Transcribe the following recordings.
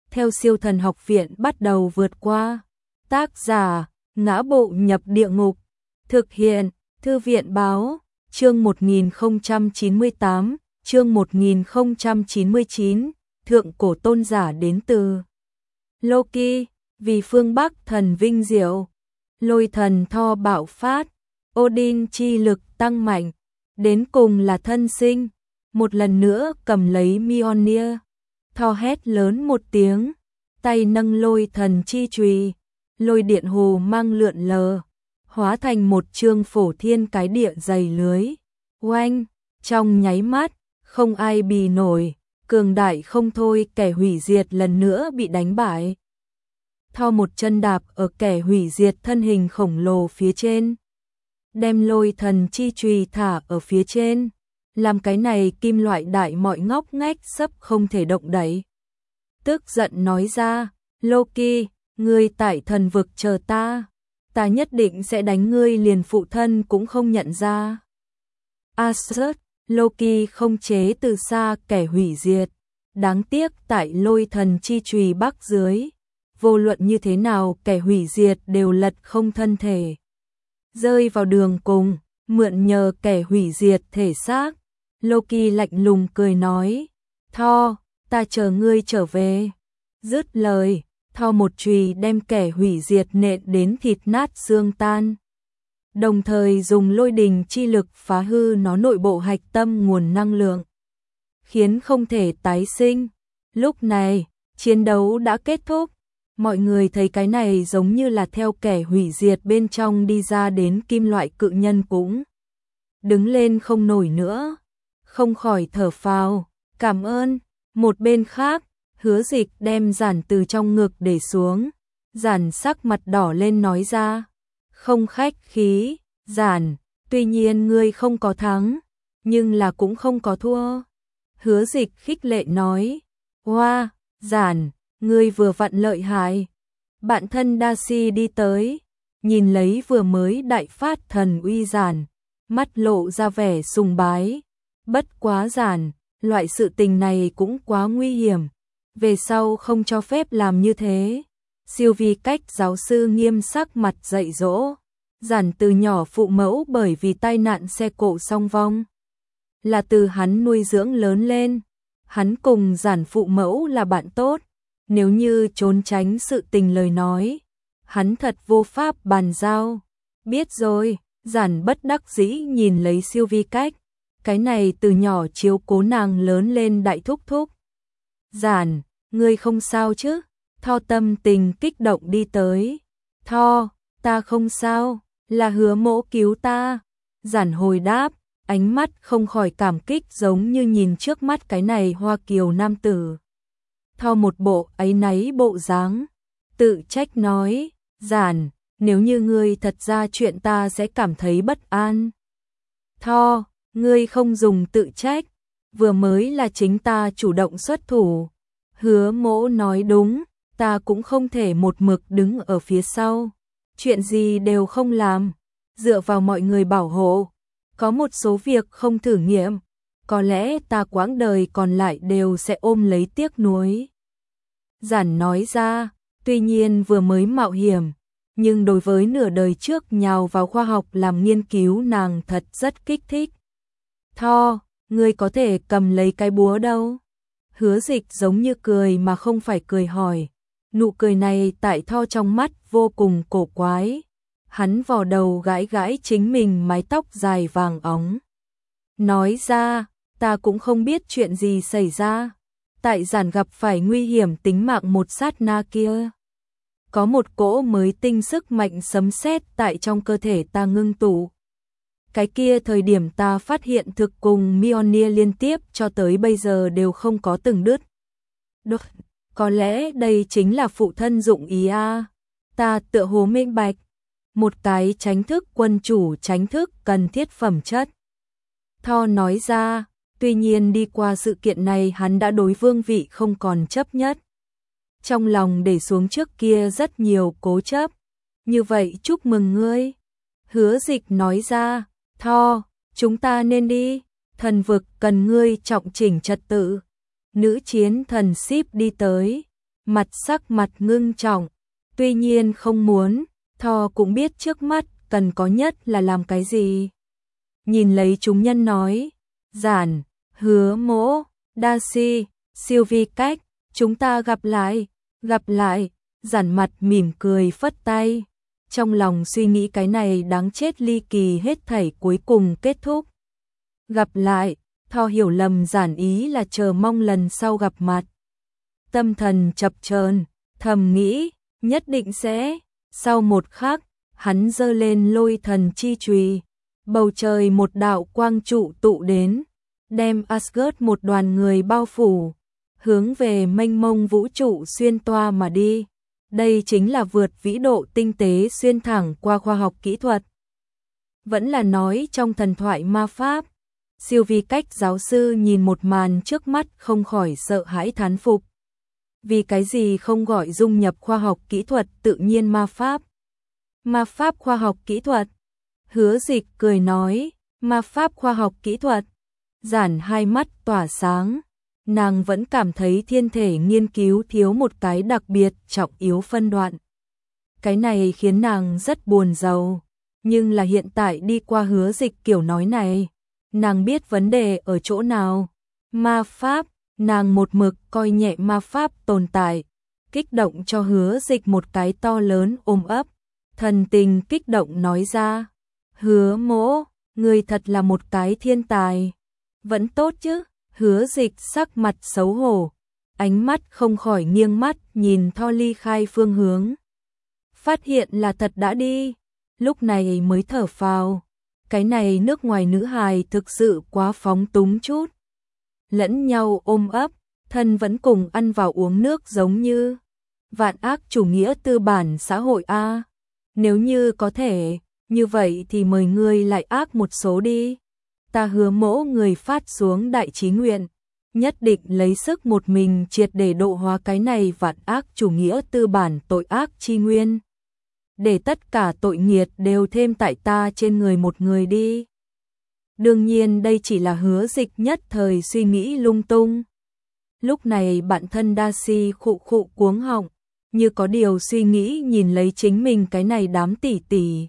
theo siêu thần học viện bắt đầu vượt qua. Tác giả, Ngã Bộ Nhập Địa Ngục. Thực hiện, Thư viện Báo. Chương 1098, chương 1099, Thượng Cổ Tôn Giả đến từ Loki, vì phương Bắc thần vinh diệu. Lôi thần Thor bạo phát, Odin chi lực tăng mạnh, đến cùng là thân sinh, một lần nữa cầm lấy Mjolnir. Thor hét lớn một tiếng, tay nâng lôi thần chi chùy, lôi điện hồ mang lượn lờ, hóa thành một chương phổ thiên cái địa dày lưới. Oanh, trong nháy mắt, không ai bì nổi, cường đại không thôi, kẻ hủy diệt lần nữa bị đánh bại. Thor một chân đạp ở kẻ hủy diệt thân hình khổng lồ phía trên, đem lôi thần chi chùy thả ở phía trên, làm cái này kim loại đại mọi ngóc ngách sấp không thể động đậy. Tức giận nói ra, Loki, ngươi tại thần vực chờ ta, ta nhất định sẽ đánh ngươi liền phụ thân cũng không nhận ra. Asgard, Loki không chế từ xa kẻ hủy diệt, đáng tiếc tại lôi thần chi chùy bắc dưới, vô luận như thế nào kẻ hủy diệt đều lật không thân thể. Rơi vào đường cùng, mượn nhờ kẻ hủy diệt thể xác, Loki lạnh lùng cười nói, Thor, ta chờ ngươi trở về. Dứt lời, Thor một chùy đem kẻ hủy diệt nện đến thịt nát xương tan, đồng thời dùng lôi đình chi lực phá hư nó nội bộ hạch tâm nguồn năng lượng, khiến không thể tái sinh. Lúc này, chiến đấu đã kết thúc, mọi người thấy cái này giống như là theo kẻ hủy diệt bên trong đi ra đến kim loại cự nhân cũng đứng lên không nổi nữa, không khỏi thở phào, cảm ơn. Một bên khác, Hứa Dịch đem Giản từ trong ngực để xuống, Giản sắc mặt đỏ lên nói ra, không khách khí, Giản, tuy nhiên ngươi không có thắng, nhưng là cũng không có thua. Hứa Dịch khích lệ nói, hoa, Giản, ngươi vừa vặn lợi hại. Bạn thân Darcy đi tới, nhìn lấy vừa mới đại phát thần uy Giản, mắt lộ ra vẻ sùng bái. Bất quá Giản, loại sự tình này cũng quá nguy hiểm, về sau không cho phép làm như thế. Siêu vi cách giáo sư nghiêm sắc mặt dạy dỗ, Giản từ nhỏ phụ mẫu bởi vì tai nạn xe cộ song vong, là từ hắn nuôi dưỡng lớn lên. Hắn cùng Giản phụ mẫu là bạn tốt, nếu như trốn tránh sự tình lời nói, hắn thật vô pháp bàn giao. Biết rồi, Giản bất đắc dĩ nhìn lấy siêu vi cách, cái này từ nhỏ chiếu cố nàng lớn lên đại thúc thúc. Giản, ngươi không sao chứ? Thor tâm tình kích động đi tới. Thor, ta không sao, là Hứa Mỗ cứu ta. Giản hồi đáp, ánh mắt không khỏi cảm kích giống như nhìn trước mắt cái này hoa kiều nam tử. Thor một bộ áy náy bộ dáng, tự trách nói, Giản, nếu như ngươi thật ra chuyện ta sẽ cảm thấy bất an. Thor, ngươi không dùng tự trách, vừa mới là chính ta chủ động xuất thủ. Hứa Mỗ nói đúng, ta cũng không thể một mực đứng ở phía sau, chuyện gì đều không làm, dựa vào mọi người bảo hộ. Có một số việc không thử nghiệm, có lẽ ta quãng đời còn lại đều sẽ ôm lấy tiếc nuối. Giản nói ra, tuy nhiên vừa mới mạo hiểm, nhưng đối với nửa đời trước nhào vào khoa học làm nghiên cứu nàng thật rất kích thích. Thor, ngươi có thể cầm lấy cái búa đâu? Hứa Dịch giống như cười mà không phải cười hỏi. Nụ cười này tại Thor trong mắt vô cùng cổ quái. Hắn vò đầu gãi gãi chính mình mái tóc dài vàng óng. Nói ra, ta cũng không biết chuyện gì xảy ra. Tại Giản gặp phải nguy hiểm tính mạng một sát na kia, có một cỗ mới tinh sức mạnh sấm sét tại trong cơ thể ta ngưng tụ. Cái kia thời điểm ta phát hiện thực cùng Mjolnir liên tiếp cho tới bây giờ đều không có từng đứt. Được, có lẽ đây chính là phụ thân dụng ý a. Ta tựa hồ minh bạch, một cái tránh thức quân chủ tránh thức cần thiết phẩm chất. Thor nói ra, tuy nhiên đi qua sự kiện này hắn đã đối vương vị không còn chấp nhất. Trong lòng để xuống trước kia rất nhiều cố chấp. Như vậy chúc mừng ngươi. Hứa Dịch nói ra, Thor, chúng ta nên đi, thần vực cần ngươi trọng chỉnh trật tự. Nữ chiến thần ship đi tới, sắc mặt ngưng trọng. Tuy nhiên không muốn, Thor cũng biết trước mắt cần có nhất là làm cái gì. Nhìn lấy chúng nhân nói, Giản, Hứa Mỗ, Darcy, Sylvie Cách, chúng ta gặp lại. Giản mặt mỉm cười phất tay, trong lòng suy nghĩ cái này đáng chết ly kỳ hết thảy cuối cùng kết thúc. Gặp lại, Thor hiểu lầm Giản ý là chờ mong lần sau gặp mặt. Tâm thần chập chờn, thầm nghĩ, nhất định sẽ. Sau một khắc, hắn giơ lên lôi thần chi chùy, bầu trời một đạo quang trụ tụ đến, đem Asgard một đoàn người bao phủ, hướng về mênh mông vũ trụ xuyên toa mà đi. Đây chính là vượt vĩ độ tinh tế xuyên thẳng qua khoa học kỹ thuật. Vẫn là nói trong thần thoại ma pháp. Sylvie Cách giáo sư nhìn một màn trước mắt không khỏi sợ hãi thán phục. Vì cái gì không gọi dung nhập khoa học kỹ thuật tự nhiên ma pháp? Ma pháp khoa học kỹ thuật. Hứa Dịch cười nói, ma pháp khoa học kỹ thuật. Giản hai mắt tỏa sáng. Nàng vẫn cảm thấy thiên thể nghiên cứu thiếu một cái đặc biệt trọng yếu phân đoạn. Cái này khiến nàng rất buồn rầu. Nhưng là hiện tại đi qua Hứa Dịch kiểu nói này, nàng biết vấn đề ở chỗ nào. Ma pháp, nàng một mực coi nhẹ ma pháp tồn tại, kích động cho Hứa Dịch một cái to lớn ôm ấp. Thần tình kích động nói ra, Hứa Mỗ, người thật là một cái thiên tài. Vẫn tốt chứ? Hứa Dịch sắc mặt xấu hổ, ánh mắt không khỏi nghiêng mắt nhìn Thor ly khai phương hướng. Phát hiện là thật đã đi, lúc này mới thở phào. Cái này nước ngoài nữ hài thực sự quá phóng túng chút. Lẫn nhau ôm ấp, thân vẫn cùng ăn vào uống nước giống như vạn ác chủ nghĩa tư bản xã hội a. Nếu như có thể, như vậy thì mời ngươi lại ác một số đi. Ta Hứa Mỗ người phát xuống đại chí nguyện, nhất định lấy sức một mình triệt để độ hóa cái này vạn ác chủ nghĩa tư bản tội ác chi nguyên. Để tất cả tội nghiệt đều thêm tại ta trên người một người đi. Đương nhiên đây chỉ là Hứa Dịch nhất thời suy nghĩ lung tung. Lúc này bạn thân Darcy khụ khụ cuống họng, như có điều suy nghĩ nhìn lấy chính mình cái này đám tỷ tỷ.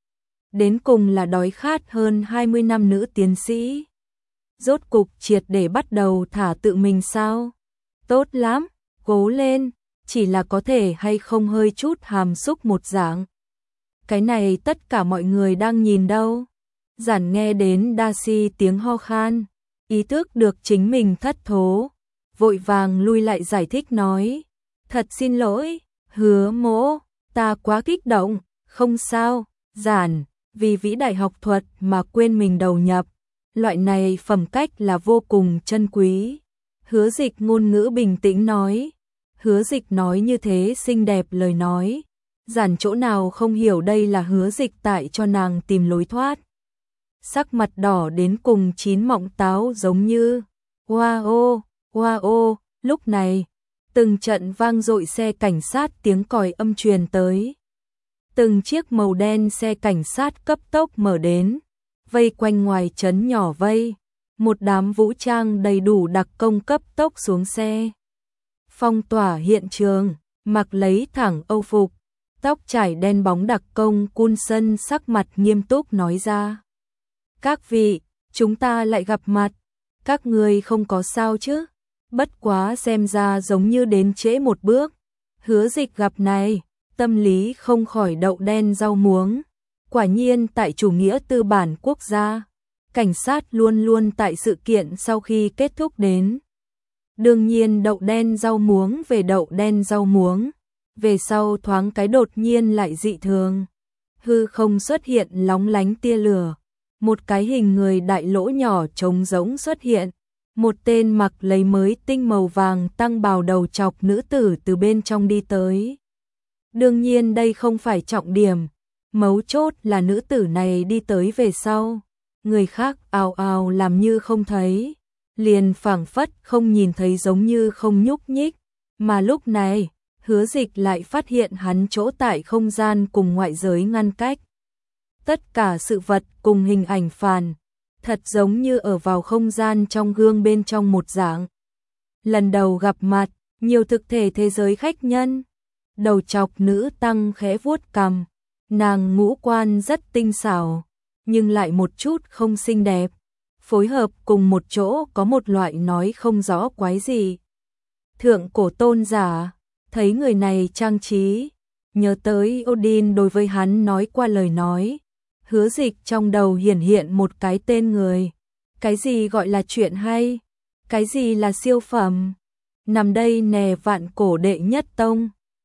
Đến cùng là đói khát hơn 20 năm nữ tiến sĩ. Rốt cục triệt để bắt đầu thả tự mình sao? Tốt lắm, cố lên, chỉ là có thể hay không hơi chút hàm xúc một dạng. Cái này tất cả mọi người đang nhìn đâu. Giản nghe đến Darcy tiếng ho khan, ý thức được chính mình thất thố, vội vàng lui lại giải thích nói, thật xin lỗi, Hứa Mỗ, ta quá kích động, không sao, Giản, vì vĩ đại học thuật mà quên mình đầu nhập, loại này phẩm cách là vô cùng chân quý. Hứa Dịch ngôn ngữ bình tĩnh nói, Hứa Dịch nói như thế xinh đẹp lời nói, Giản chỗ nào không hiểu đây là Hứa Dịch tại cho nàng tìm lối thoát. Sắc mặt đỏ đến cùng chín mọng táo giống như, wow, lúc này, từng trận vang dội xe cảnh sát tiếng còi âm truyền tới. Từng chiếc màu đen xe cảnh sát cấp tốc mở đến, vây quanh ngoài trấn nhỏ vây, một đám vũ trang đầy đủ đặc công cấp tốc xuống xe. Phong tỏa hiện trường, mặc lấy thẳng âu phục, tóc trải đen bóng đặc công Coulson sắc mặt nghiêm túc nói ra. Các vị, chúng ta lại gặp mặt, các người không có sao chứ? Bất quá xem ra giống như đến trễ một bước. Hứa Dịch gặp này, tâm lý không khỏi đậu đen rau muống. Quả nhiên tại chủ nghĩa tư bản quốc gia, cảnh sát luôn luôn tại sự kiện sau khi kết thúc đến. Đương nhiên đậu đen rau muống về đậu đen rau muống, về sau thoáng cái đột nhiên lại dị thường. Hư không xuất hiện lóng lánh tia lửa, một cái hình người đại lỗ nhỏ trống rỗng xuất hiện, một tên mặc lấy mới tinh màu vàng tăng bào đầu chọc nữ tử từ bên trong đi tới. Đương nhiên đây không phải trọng điểm, mấu chốt là nữ tử này đi tới về sau, người khác ào ào làm như không thấy, liền phảng phất không nhìn thấy giống như không nhúc nhích, mà lúc này, Hứa Dịch lại phát hiện hắn chỗ tại không gian cùng ngoại giới ngăn cách. Tất cả sự vật cùng hình ảnh phản, thật giống như ở vào không gian trong gương bên trong một dạng. Lần đầu gặp mặt, nhiều thực thể thế giới khách nhân. Đầu chọc nữ tăng khẽ vuốt cằm, nàng ngũ quan rất tinh xảo, nhưng lại một chút không xinh đẹp, phối hợp cùng một chỗ có một loại nói không rõ quái gì. Thượng cổ tôn giả, thấy người này trang trí, nhớ tới Odin đối với hắn nói qua lời nói, Hứa Dịch trong đầu hiển hiện một cái tên người. Cái gì gọi là chuyện hay? Cái gì là siêu phẩm? Nằm đây nè vạn cổ đệ nhất tông.